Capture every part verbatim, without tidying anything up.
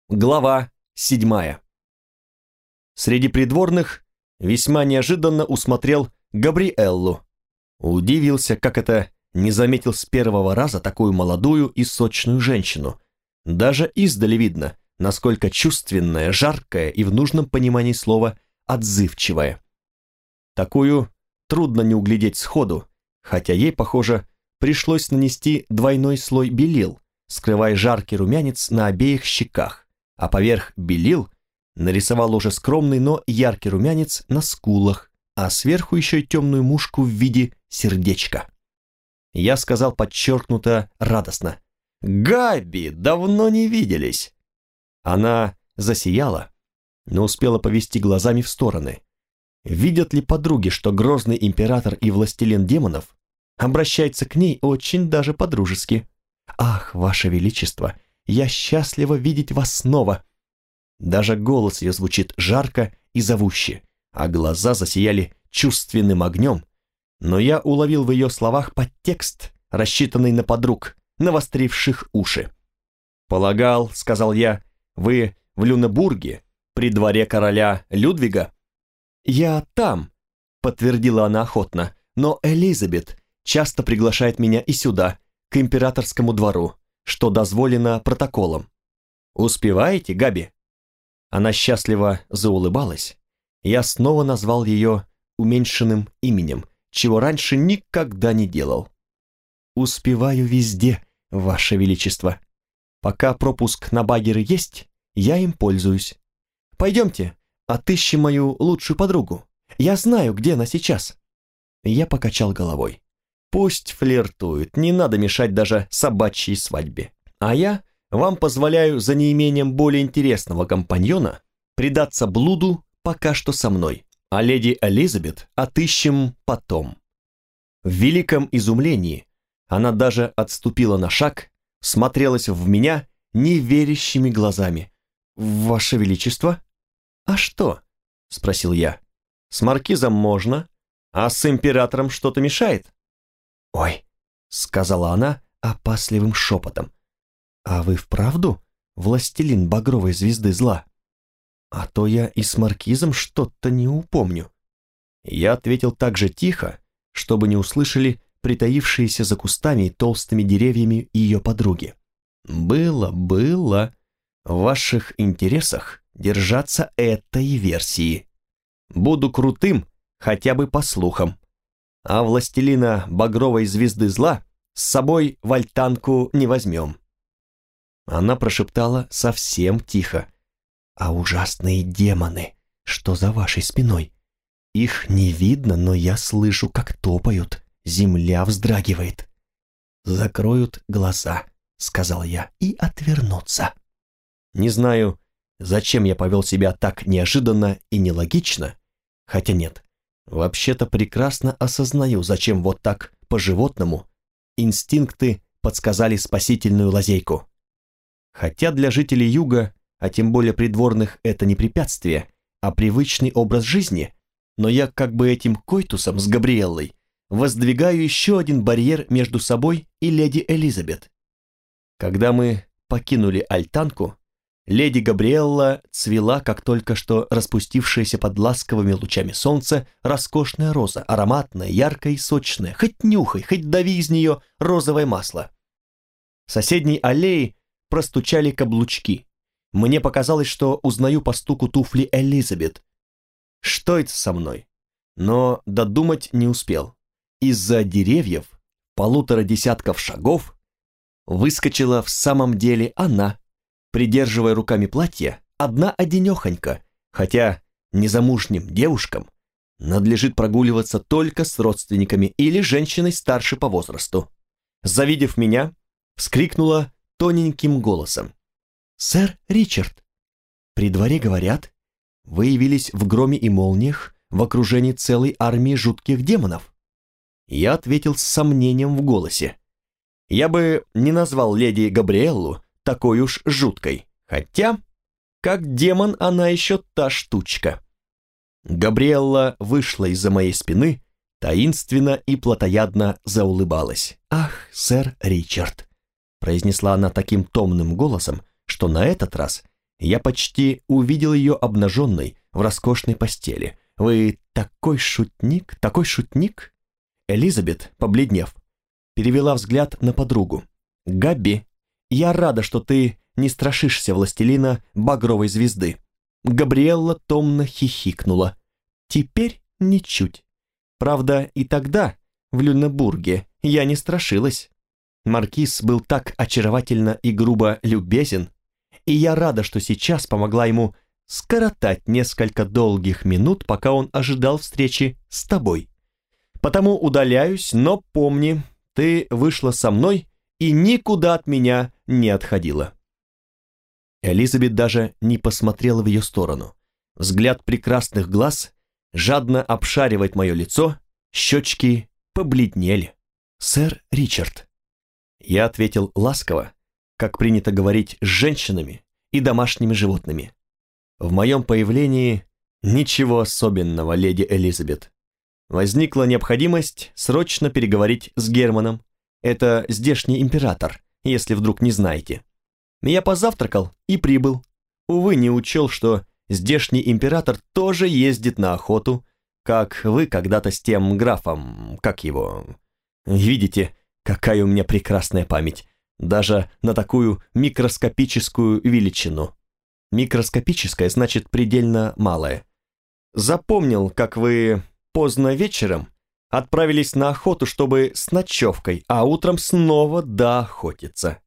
Глава седьмая. Среди придворных весьма неожиданно усмотрел Габриэллу. Удивился, как это не заметил с первого раза такую молодую и сочную женщину. Даже издали видно, насколько чувственная, жаркая и в нужном понимании слова отзывчивая. Такую трудно не углядеть сходу, хотя ей, похоже, пришлось нанести двойной слой белил, скрывая жаркий румянец на обеих щеках, а поверх белил нарисовал уже скромный, но яркий румянец на скулах, а сверху еще и темную мушку в виде сердечка. Я сказал подчеркнуто радостно: «Габи, давно не виделись!» Она засияла, но успела повести глазами в стороны. Видят ли подруги, что грозный император и властелин демонов обращается к ней очень даже по-дружески? «Ах, ваше величество, я счастлива видеть вас снова!» Даже голос ее звучит жарко и зовуще, а глаза засияли чувственным огнем, но я уловил в ее словах подтекст, рассчитанный на подруг, навостривших уши. «Полагал, — сказал я, — вы в Люнебурге, при дворе короля Людвига?» «Я там, — подтвердила она охотно, — но Элизабет часто приглашает меня и сюда, к императорскому двору, что дозволено протоколом. Успеваете, Габи?» Она счастливо заулыбалась. Я снова назвал ее уменьшенным именем, чего раньше никогда не делал. «Успеваю везде, ваше величество. Пока пропуск на багеры есть, я им пользуюсь. Пойдемте, отыщем мою лучшую подругу. Я знаю, где она сейчас». Я покачал головой. «Пусть флиртует, не надо мешать даже собачьей свадьбе. А я вам позволяю за неимением более интересного компаньона предаться блуду пока что со мной, а леди Элизабет отыщем потом». В великом изумлении она даже отступила на шаг, смотрелась в меня неверящими глазами. «Ваше величество?» «А что?» — спросил я. «С маркизом можно, а с императором что-то мешает?» «Ой», — сказала она опасливым шепотом, «а вы вправду властелин багровой звезды зла? А то я и с маркизом что-то не упомню». Я ответил так же тихо, чтобы не услышали притаившиеся за кустами и толстыми деревьями ее подруги. «Было, было в ваших интересах держаться этой версии. Буду крутым хотя бы по слухам, а властелина багровой звезды зла с собой в альтанку не возьмем». Она прошептала совсем тихо: «А ужасные демоны, что за вашей спиной? Их не видно, но я слышу, как топают, земля вздрагивает». «Закроют глаза», — сказал я, — «и отвернутся». Не знаю, зачем я повел себя так неожиданно и нелогично, хотя нет, вообще-то прекрасно осознаю, зачем вот так по-животному инстинкты подсказали спасительную лазейку. Хотя для жителей юга, а тем более придворных, это не препятствие, а привычный образ жизни, но я как бы этим койтусом с Габриэллой воздвигаю еще один барьер между собой и леди Элизабет. Когда мы покинули альтанку, леди Габриэлла цвела, как только что распустившаяся под ласковыми лучами солнца роскошная роза, ароматная, яркая и сочная, хоть нюхай, хоть дави из нее розовое масло. В соседней аллее простучали каблучки. Мне показалось, что узнаю по стуку туфли Элизабет. Что это со мной? Но додумать не успел. Из-за деревьев, полутора десятков шагов, выскочила в самом деле она, придерживая руками платье, одна-одинехонька, хотя незамужним девушкам надлежит прогуливаться только с родственниками или женщиной старше по возрасту. Завидев меня, вскрикнула тоненьким голосом: «Сэр Ричард, при дворе говорят, вы явились в громе и молниях в окружении целой армии жутких демонов». Я ответил с сомнением в голосе: «Я бы не назвал леди Габриэллу такой уж жуткой, хотя, как демон, она еще та штучка». Габриэлла вышла из-за моей спины, таинственно и плотоядно заулыбалась. «Ах, сэр Ричард», — произнесла она таким томным голосом, что на этот раз Я почти увидел ее обнаженной в роскошной постели. Вы такой шутник, такой шутник? Элизабет, побледнев, перевела взгляд на подругу. Габби, я рада, что ты не страшишься властелина багровой звезды. Габриэлла томно хихикнула. Теперь ничуть. Правда, и тогда, в Люнебурге, я не страшилась. Маркиз был так очаровательно и грубо любезен, и я рада, что сейчас помогла ему скоротать несколько долгих минут, пока он ожидал встречи с тобой. Потому удаляюсь, но помни, ты вышла со мной и никуда от меня не отходила. Элизабет даже не посмотрела в ее сторону. Взгляд прекрасных глаз жадно обшаривает мое лицо, щечки побледнели. «Сэр Ричард». Я ответил ласково, как принято говорить с женщинами и домашними животными. В моем появлении ничего особенного, леди Элизабет. Возникла необходимость срочно переговорить с Германом. Это здешний император, если вдруг не знаете. Я позавтракал и прибыл. Увы, не учел, что здешний император тоже ездит на охоту, как вы когда-то с тем графом, как его. Видите, какая у меня прекрасная память, даже на такую микроскопическую величину. Микроскопическая значит предельно малая. Запомнил, как вы поздно вечером отправились на охоту, чтобы с ночевкой, а утром снова доохотиться.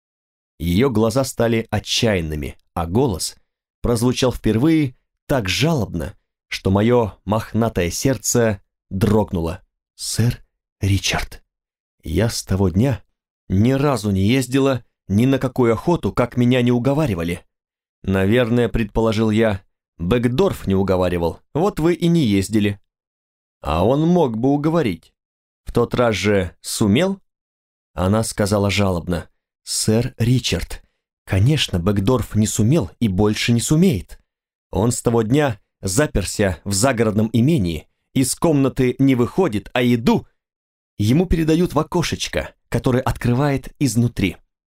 Ее глаза стали отчаянными, а голос прозвучал впервые так жалобно, что мое мохнатое сердце дрогнуло. «Сэр Ричард, я с того дня ни разу не ездила ни на какую охоту, как меня не уговаривали. Наверное, предположил я, Бэкдорф не уговаривал, вот вы и не ездили. А он мог бы уговорить. В тот раз же сумел?» Она сказала жалобно. «Сэр Ричард, конечно, Бэкдорф не сумел и больше не сумеет. Он с того дня заперся в загородном имении, из комнаты не выходит, а еду ему передают в окошечко, которое открывает изнутри.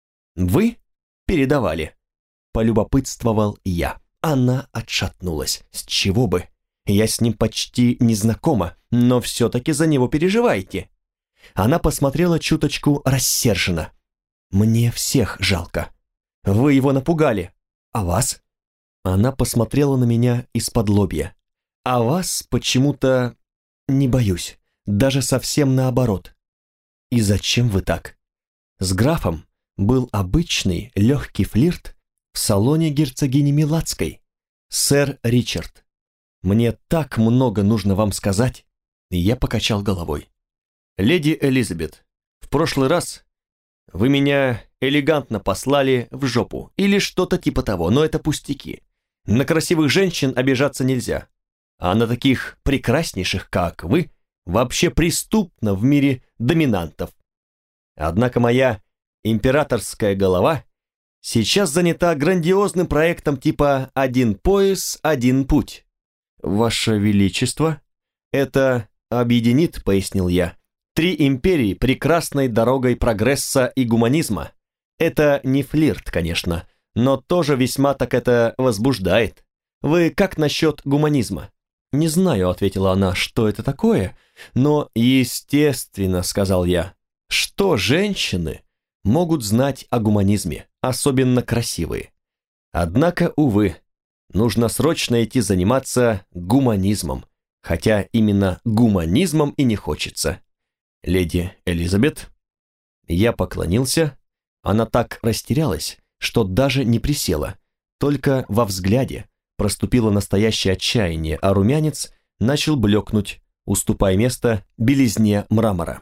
Вы передавали?» Полюбопытствовал я. Она отшатнулась. С чего бы? Я с ним почти не знакома, но все-таки за него переживаете. Она посмотрела чуточку рассерженно. «Мне всех жалко. Вы его напугали. А вас?» Она посмотрела на меня из-под лобья. «А вас почему-то не боюсь. Даже совсем наоборот». «И зачем вы так?» С графом был обычный легкий флирт в салоне герцогини Милацкой. «Сэр Ричард, мне так много нужно вам сказать». И я покачал головой. «Леди Элизабет, в прошлый раз вы меня элегантно послали в жопу или что-то типа того, но это пустяки. На красивых женщин обижаться нельзя, а на таких прекраснейших, как вы, вообще преступно в мире доминантов. Однако моя императорская голова сейчас занята грандиозным проектом типа «один пояс, один путь». Ваше Величество, это объединит, пояснил я, три империи прекрасной дорогой прогресса и гуманизма. Это не флирт, конечно, но тоже весьма так это возбуждает. Вы как насчет гуманизма? Не знаю, ответила она, что это такое, но естественно, сказал я, что женщины могут знать о гуманизме, особенно красивые. Однако, увы, нужно срочно идти заниматься гуманизмом, хотя именно гуманизмом и не хочется. Леди Элизабет, я поклонился, она так растерялась, что даже не присела, только во взгляде проступило настоящее отчаяние, а румянец начал блекнуть, уступая место белизне мрамора.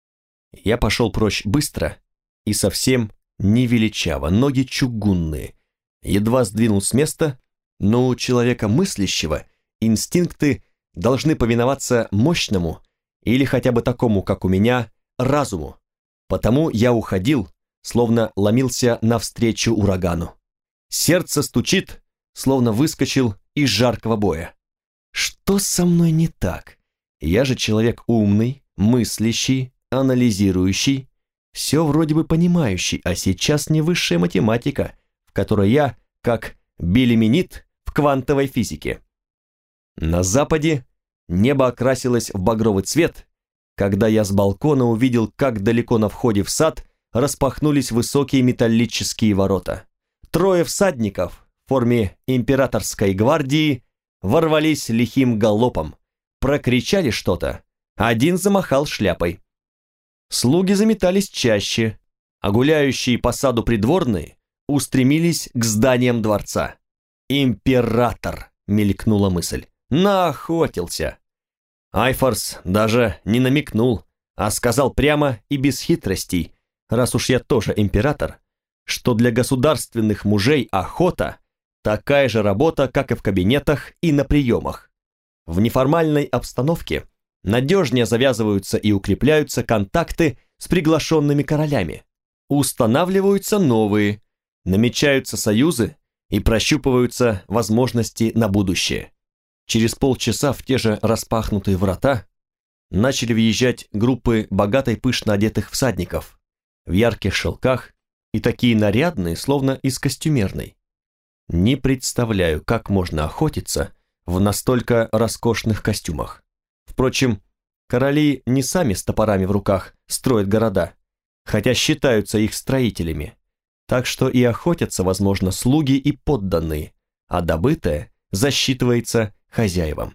Я пошел прочь быстро и совсем не величаво, ноги чугунные, едва сдвинул с места, но у человека мыслящего инстинкты должны повиноваться мощному или хотя бы такому, как у меня, разуму. Потому я уходил, словно ломился навстречу урагану. Сердце стучит, словно выскочил из жаркого боя. Что со мной не так? Я же человек умный, мыслящий, анализирующий, все вроде бы понимающий, а сейчас не высшая математика, в которой я, как билименит в квантовой физике. На западе небо окрасилось в багровый цвет, когда я с балкона увидел, как далеко на входе в сад распахнулись высокие металлические ворота. Трое всадников в форме императорской гвардии ворвались лихим галопом, прокричали что-то, один замахал шляпой. Слуги заметались чаще, а гуляющие по саду придворные устремились к зданиям дворца. «Император!» — мелькнула мысль. «Наохотился!» Айфорс даже не намекнул, а сказал прямо и без хитростей, раз уж я тоже император, что для государственных мужей охота – такая же работа, как и в кабинетах и на приемах. В неформальной обстановке надежнее завязываются и укрепляются контакты с приглашенными королями, устанавливаются новые, намечаются союзы и прощупываются возможности на будущее. Через полчаса в те же распахнутые врата начали въезжать группы богатой пышно одетых всадников в ярких шелках и такие нарядные, словно из костюмерной. Не представляю, как можно охотиться в настолько роскошных костюмах. Впрочем, короли не сами с топорами в руках строят города, хотя считаются их строителями. Так что и охотятся, возможно, слуги и подданные, а добытое засчитывается хозяевам.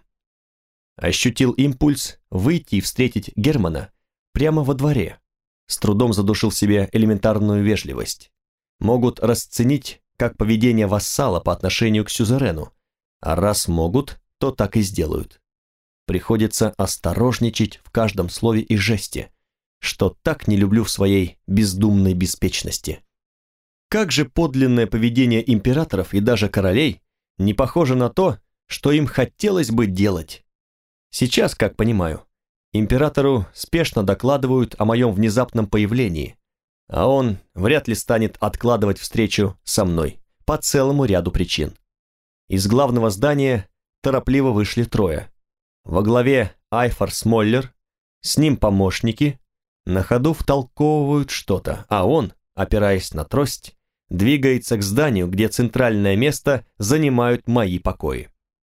Ощутил импульс выйти и встретить Германа прямо во дворе. С трудом задушил в себе элементарную вежливость. Могут расценить как поведение вассала по отношению к сюзерену, а раз могут, то так и сделают. Приходится осторожничать в каждом слове и жесте, что так не люблю в своей бездумной беспечности. Как же подлинное поведение императоров и даже королей не похоже на то, что им хотелось бы делать. Сейчас, как понимаю, императору спешно докладывают о моем внезапном появлении, а он вряд ли станет откладывать встречу со мной по целому ряду причин. Из главного здания торопливо вышли трое. Во главе Айфорс Моллер, с ним помощники, на ходу втолковывают что-то, а он, опираясь на трость, двигается к зданию, где центральное место занимают мои покои.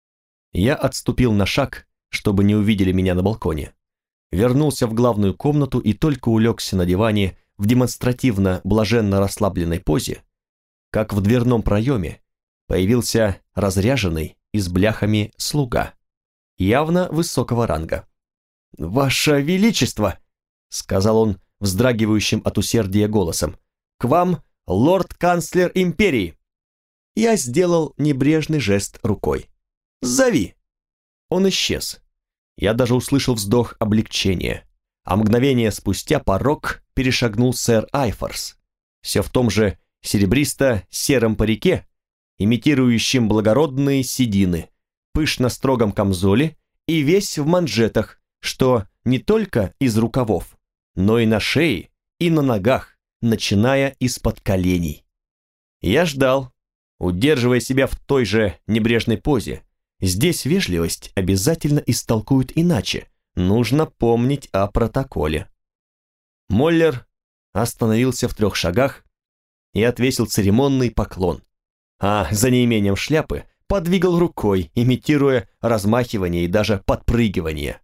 Я отступил на шаг, чтобы не увидели меня на балконе. Вернулся в главную комнату и только улегся на диване в демонстративно блаженно расслабленной позе, как в дверном проеме появился разряженный и с бляхами слуга, явно высокого ранга. «Ваше Величество!» — сказал он вздрагивающим от усердия голосом. «К вам лорд-канцлер империи!» Я сделал небрежный жест рукой. «Зови!» Он исчез. Я даже услышал вздох облегчения, а мгновение спустя порог перешагнул сэр Айфорс, все в том же серебристо-сером парике, имитирующем благородные седины, пышно-строгом камзоле и весь в манжетах, что не только из рукавов, но и на шее, и на ногах, начиная из-под коленей. Я ждал, удерживая себя в той же небрежной позе. Здесь вежливость обязательно истолкуют иначе, нужно помнить о протоколе. Моллер остановился в трех шагах и отвесил церемонный поклон, а за неимением шляпы подвигал рукой, имитируя размахивание и даже подпрыгивание.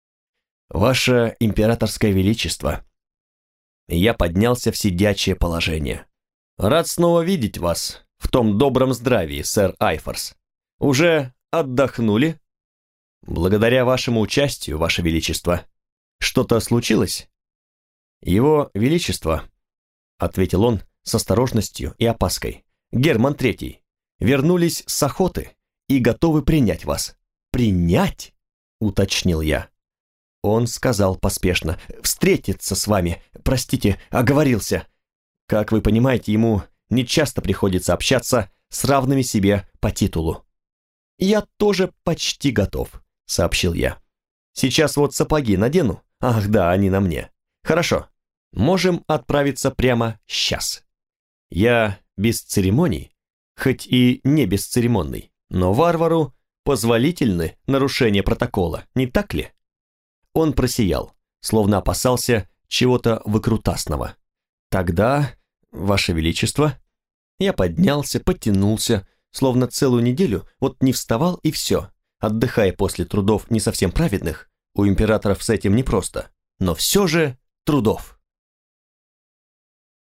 «Ваше императорское величество!» Я поднялся в сидячее положение. «Рад снова видеть вас в том добром здравии, сэр Айфорс. Уже отдохнули?» «Благодаря вашему участию, ваше величество. Что-то случилось?» «Его величество», — ответил он с осторожностью и опаской, — «Герман Третий, вернулись с охоты и готовы принять вас». «Принять?» — уточнил я. Он сказал поспешно: «Встретиться с вами, простите, оговорился. Как вы понимаете, ему нечасто приходится общаться с равными себе по титулу». «Я тоже почти готов», — сообщил я. «Сейчас вот сапоги надену. Ах да, они на мне. Хорошо, можем отправиться прямо сейчас. Я без церемоний, хоть и не бесцеремонный, но варвару позволительны нарушения протокола, не так ли?» Он просиял, словно опасался чего-то выкрутасного. «Тогда, ваше величество...» Я поднялся, подтянулся, словно целую неделю вот не вставал и все, отдыхая после трудов не совсем праведных, у императоров с этим непросто, но все же трудов.